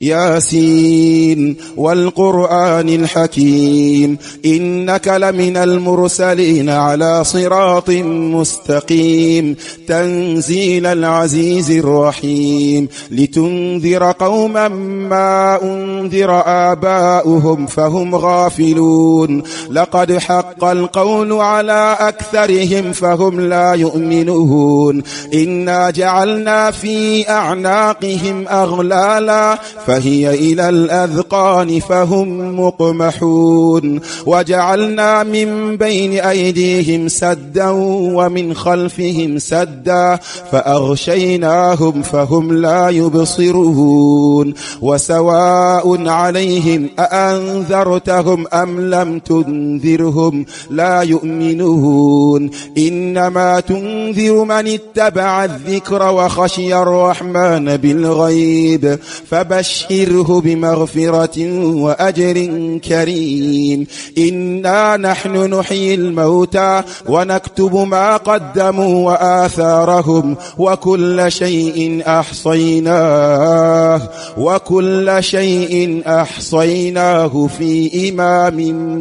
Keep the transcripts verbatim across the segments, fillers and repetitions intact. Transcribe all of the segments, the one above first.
ياسين والقرآن الحكيم إنك لمن المرسلين على صراط مستقيم تنزيل العزيز الرحيم لتنذر قوما ما أنذر آباؤهم فهم غافلون لقد حق القول على أكثرهم فهم لا يؤمنون إنا جعلنا في أعناقهم أغلالا فهي إلى الأذقان فهم مقمحون وجعلنا من بين أيديهم سدا ومن خلفهم سدا فأغشيناهم فهم لا يبصرون وسواء عليهم أأنذرتهم أم لم تنذرهم لا يؤمنون إنما تنذر من اتبع الذكر وخشي الرحمن بالغيب فبشره بمغفرة وأجر كريم إنا نحن نحيي الموتى ونكتب ما قدموا وآثارهم وكل شيء أحصيناه وكل شيء أحصيناه في إمام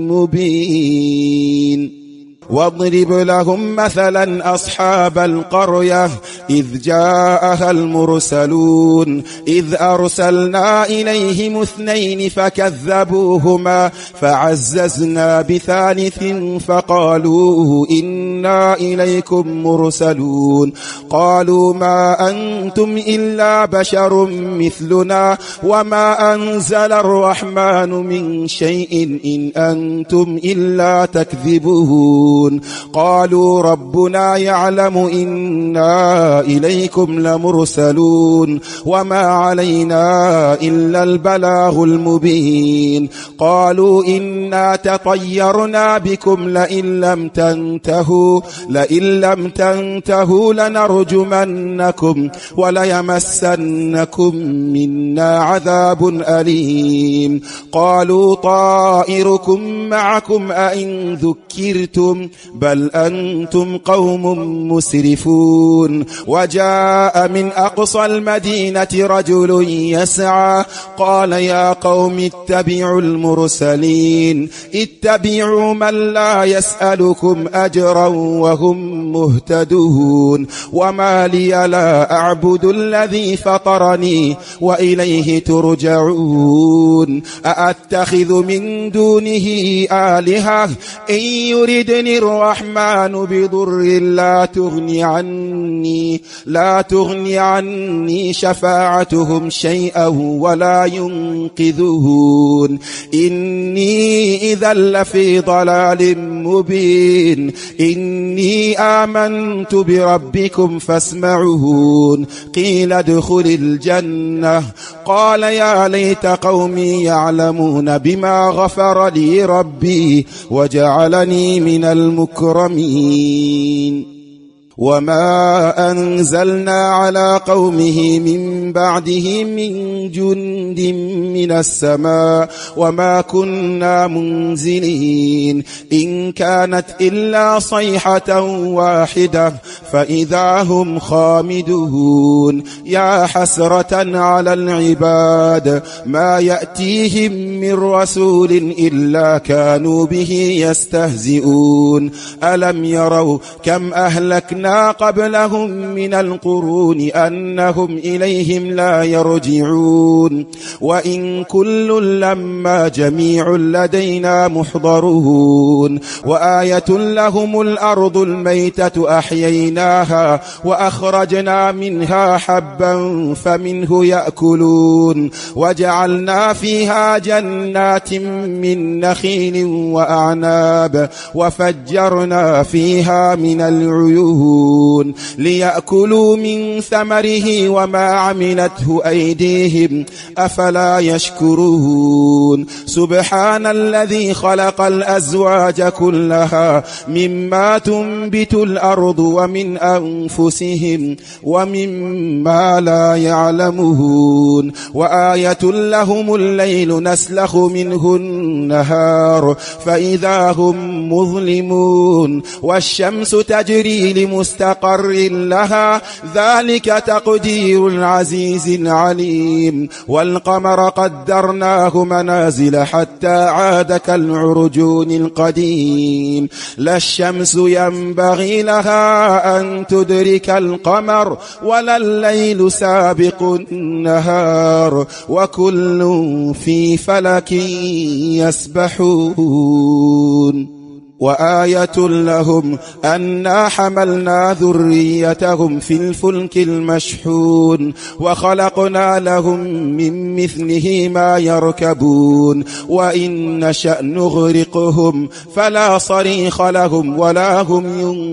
مبين واضرب لهم مثلا أصحاب القرية إذ جاءها المرسلون إذ أرسلنا إليهم اثنين فكذبوهما فعززنا بثالث فقالوا إنا إليكم مرسلون قالوا ما أنتم إلا بشر مثلنا وما أنزل الرحمن من شيء إن أنتم إلا تكذبون قالوا ربنا يعلم إنا إليكم لمرسلون وما علينا إلا البلاغ المبين قالوا إنا تطيرنا بكم لئن لم تنتهوا لئن لم تنتهوا لنرجمنكم وليمسنكم منا عذاب أليم قالوا طائركم معكم أئن ذكرتم بل أنتم قوم مسرفون وجاء من أقصى المدينة رجل يسعى قال يا قوم اتبعوا المرسلين اتبعوا من لا يسألكم أجرا وهم مهتدون وما لي لا أعبد الذي فطرني وإليه ترجعون أأتخذ من دونه آلهة إن يردني الرحمن بضر لا تغني عني لا تغني عني شفاعتهم شيئا ولا ينقذون إني إذا لفي ضلال مبين إني آمنت بربكم فاسمعون قيل ادخل الجنة قال يا ليت قومي يعلمون بما غفر لي ربي وجعلني من المكرمين وما أنزلنا على قومه من بعده من جند من السماء وما كنا منزلين إن كانت إلا صيحة واحدة فإذا هم خامدون يا حسرة على العباد ما يأتيهم من رسول إلا كانوا به يستهزئون ألم يروا كم أهلكنا قبلهم من القرون أنهم إليهم لا يرجعون وإن كل لما جميع لدينا محضرون وآية لهم الأرض الميتة أحييناها وأخرجنا منها حبا فمنه يأكلون وجعلنا فيها جنات من نخيل وأعناب وفجرنا فيها من العيون ليأكلوا من ثمره وما عملته أيديهم أفلا يشكرون سبحان الذي خلق الأزواج كلها مما تنبت الأرض ومن أنفسهم ومما لا يعلمون وآية لهم الليل نسلخ منه النهار فإذا هم مظلمون والشمس تجري لمستقر مستقر لها ذلك تقدير العزيز العليم والقمر قدرناه منازل حتى عاد كالعرجون القديم لا الشمس ينبغي لها أن تدرك القمر ولا الليل سابق النهار وكل في فلك يسبحون وآية لهم أنا حملنا ذريتهم في الفلك المشحون وخلقنا لهم من مثله ما يركبون وإن نشأ نغرقهم فلا صريخ لهم ولا هم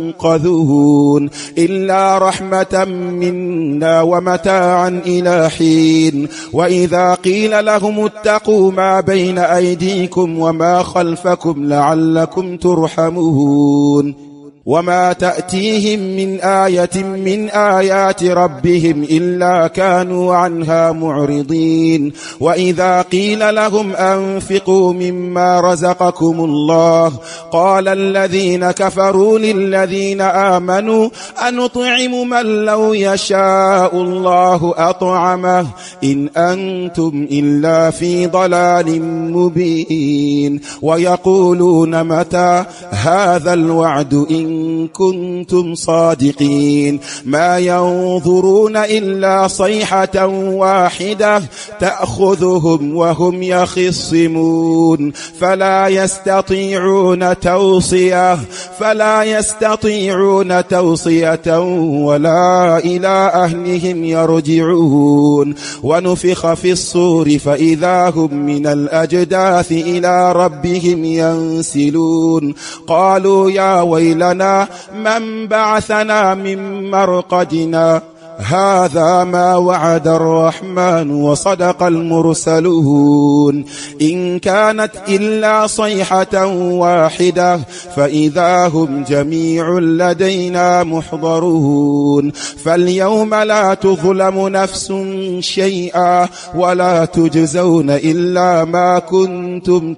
ينقذون إلا رحمة منا ومتاعا إلى حين وإذا قيل لهم اتقوا ما بين أيديكم وما خلفكم لعلكم ترحمون ترحمون وما تأتيهم من آية من آيات ربهم إلا كانوا عنها معرضين وإذا قيل لهم أنفقوا مما رزقكم الله قال الذين كفروا للذين آمنوا أنطعم من لو يشاء الله أطعمه إن أنتم إلا في ضلال مبين ويقولون متى هذا الوعد إن إن كنتم صادقين ما ينظرون إلا صيحة واحدة تأخذهم وهم يخصمون فلا يستطيعون توصية فلا يستطيعون توصية ولا إلى أهلهم يرجعون ونفخ في الصور فإذا هم من الأجداث إلى ربهم ينسلون قالوا يا ويلنا من بعثنا من مرقدنا هذا ما وعد الرحمن وصدق المرسلون إن كانت إلا صيحة واحدة فإذا هم جميع لدينا محضرون فاليوم لا تظلم نفس شيئا ولا تجزون إلا ما كنتم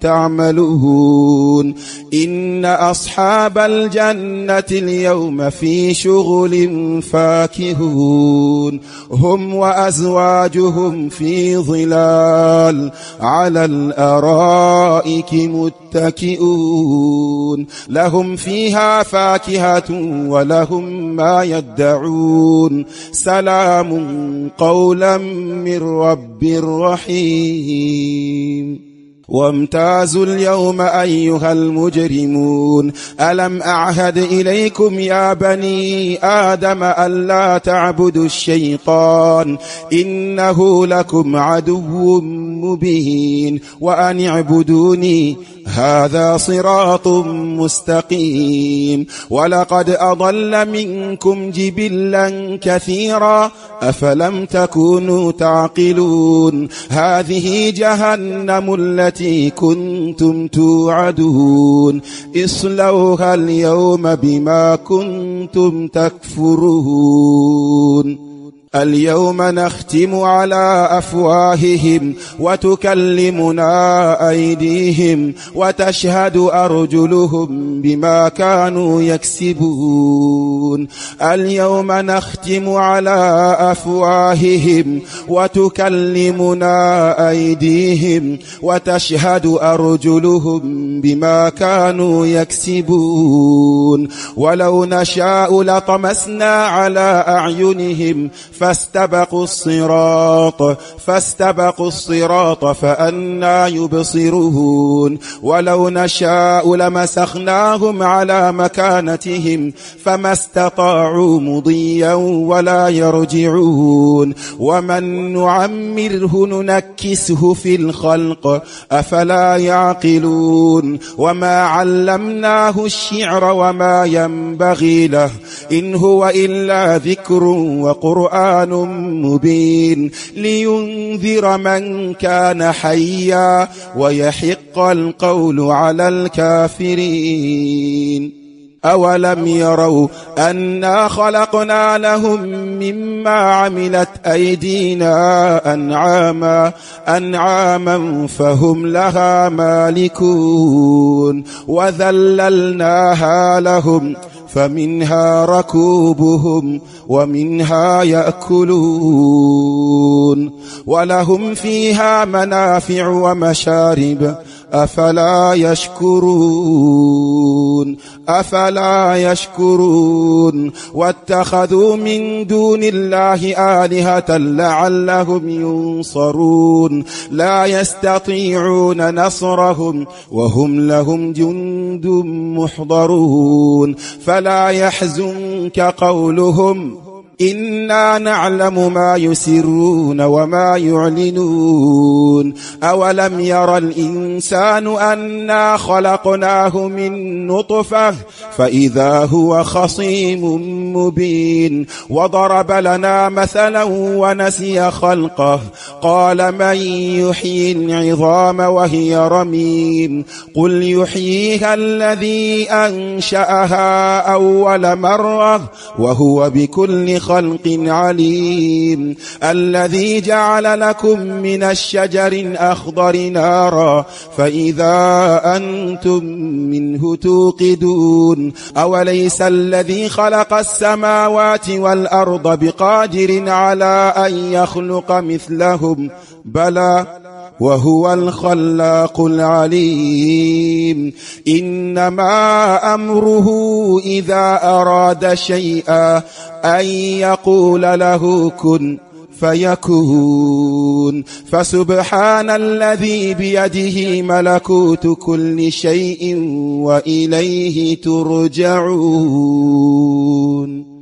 تعملون إن أصحاب الجنة اليوم في شغل فاكهون هم وأزواجهم في ظلال على الأرائك متكئون لهم فيها فاكهة ولهم ما يدعون سلام قولا من رب رحيم وامتازوا اليوم أيها المجرمون ألم أعهد إليكم يا بني آدم ألا تعبدوا الشيطان إنه لكم عدو مبين وأن اعبدوني هذا صراط مستقيم ولقد أضل منكم جبلا كثيرا أفلم تكونوا تعقلون هذه جهنم التي كنتم توعدون اصلوها اليوم بما كنتم تكفرون اليوم نختم على أفواههم وتكلمنا أيديهم وتشهد أرجلهم بما كانوا يكسبون اليوم نختم على أفواههم وتكلمنا أيديهم وتشهد أرجلهم بما كانوا يكسبون ولو نشاء لطمسنا على أعينهم فاستبقوا الصراط فاستبقوا الصراط فأنى يبصرون ولو نشاء لمسخناهم على مكانتهم فما استطاعوا مضيا ولا يرجعون ومن نعمره ننكسه في الخلق أفلا يعقلون وما علمناه الشعر وما ينبغي له إن هو إلا ذكر وقرآن مبين لينذر من كان حيا ويحق القول على الكافرين أولم يروا أنا خلقنا لهم مما عملت أيدينا أنعاما أنعاما فهم لها مالكون وذللناها لهم فمنها ركوبهم ومنها يأكلون ولهم فيها منافع ومشارب أفلا يشكرون أفلا يشكرون واتخذوا من دون الله آلهة لعلهم ينصرون لا يستطيعون نصرهم وهم لهم جند محضرون فلا يحزنك قولهم إنا نعلم ما يسرون وما يعلنون أولم ير الإنسان أنا خلقناه من نطفة فإذا هو خصيم مبين وضرب لنا مثلا ونسي خلقه قال من يحيي العظام وهي رميم قل يحييها الذي أنشأها أول مرة وهو بكل خلق عليم الذي جعل لكم من الشجر الأخضر نارا فإذا أنتم منه توقدون أوليس الذي خلق السماوات والأرض بقادر على أن يخلق مثلهم بلى وهو الخلاق العليم إنما أمره إذا أراد شيئا أن يقول له كن فيكون فسبحان الذي بيده ملكوت كل شيء وإليه ترجعون.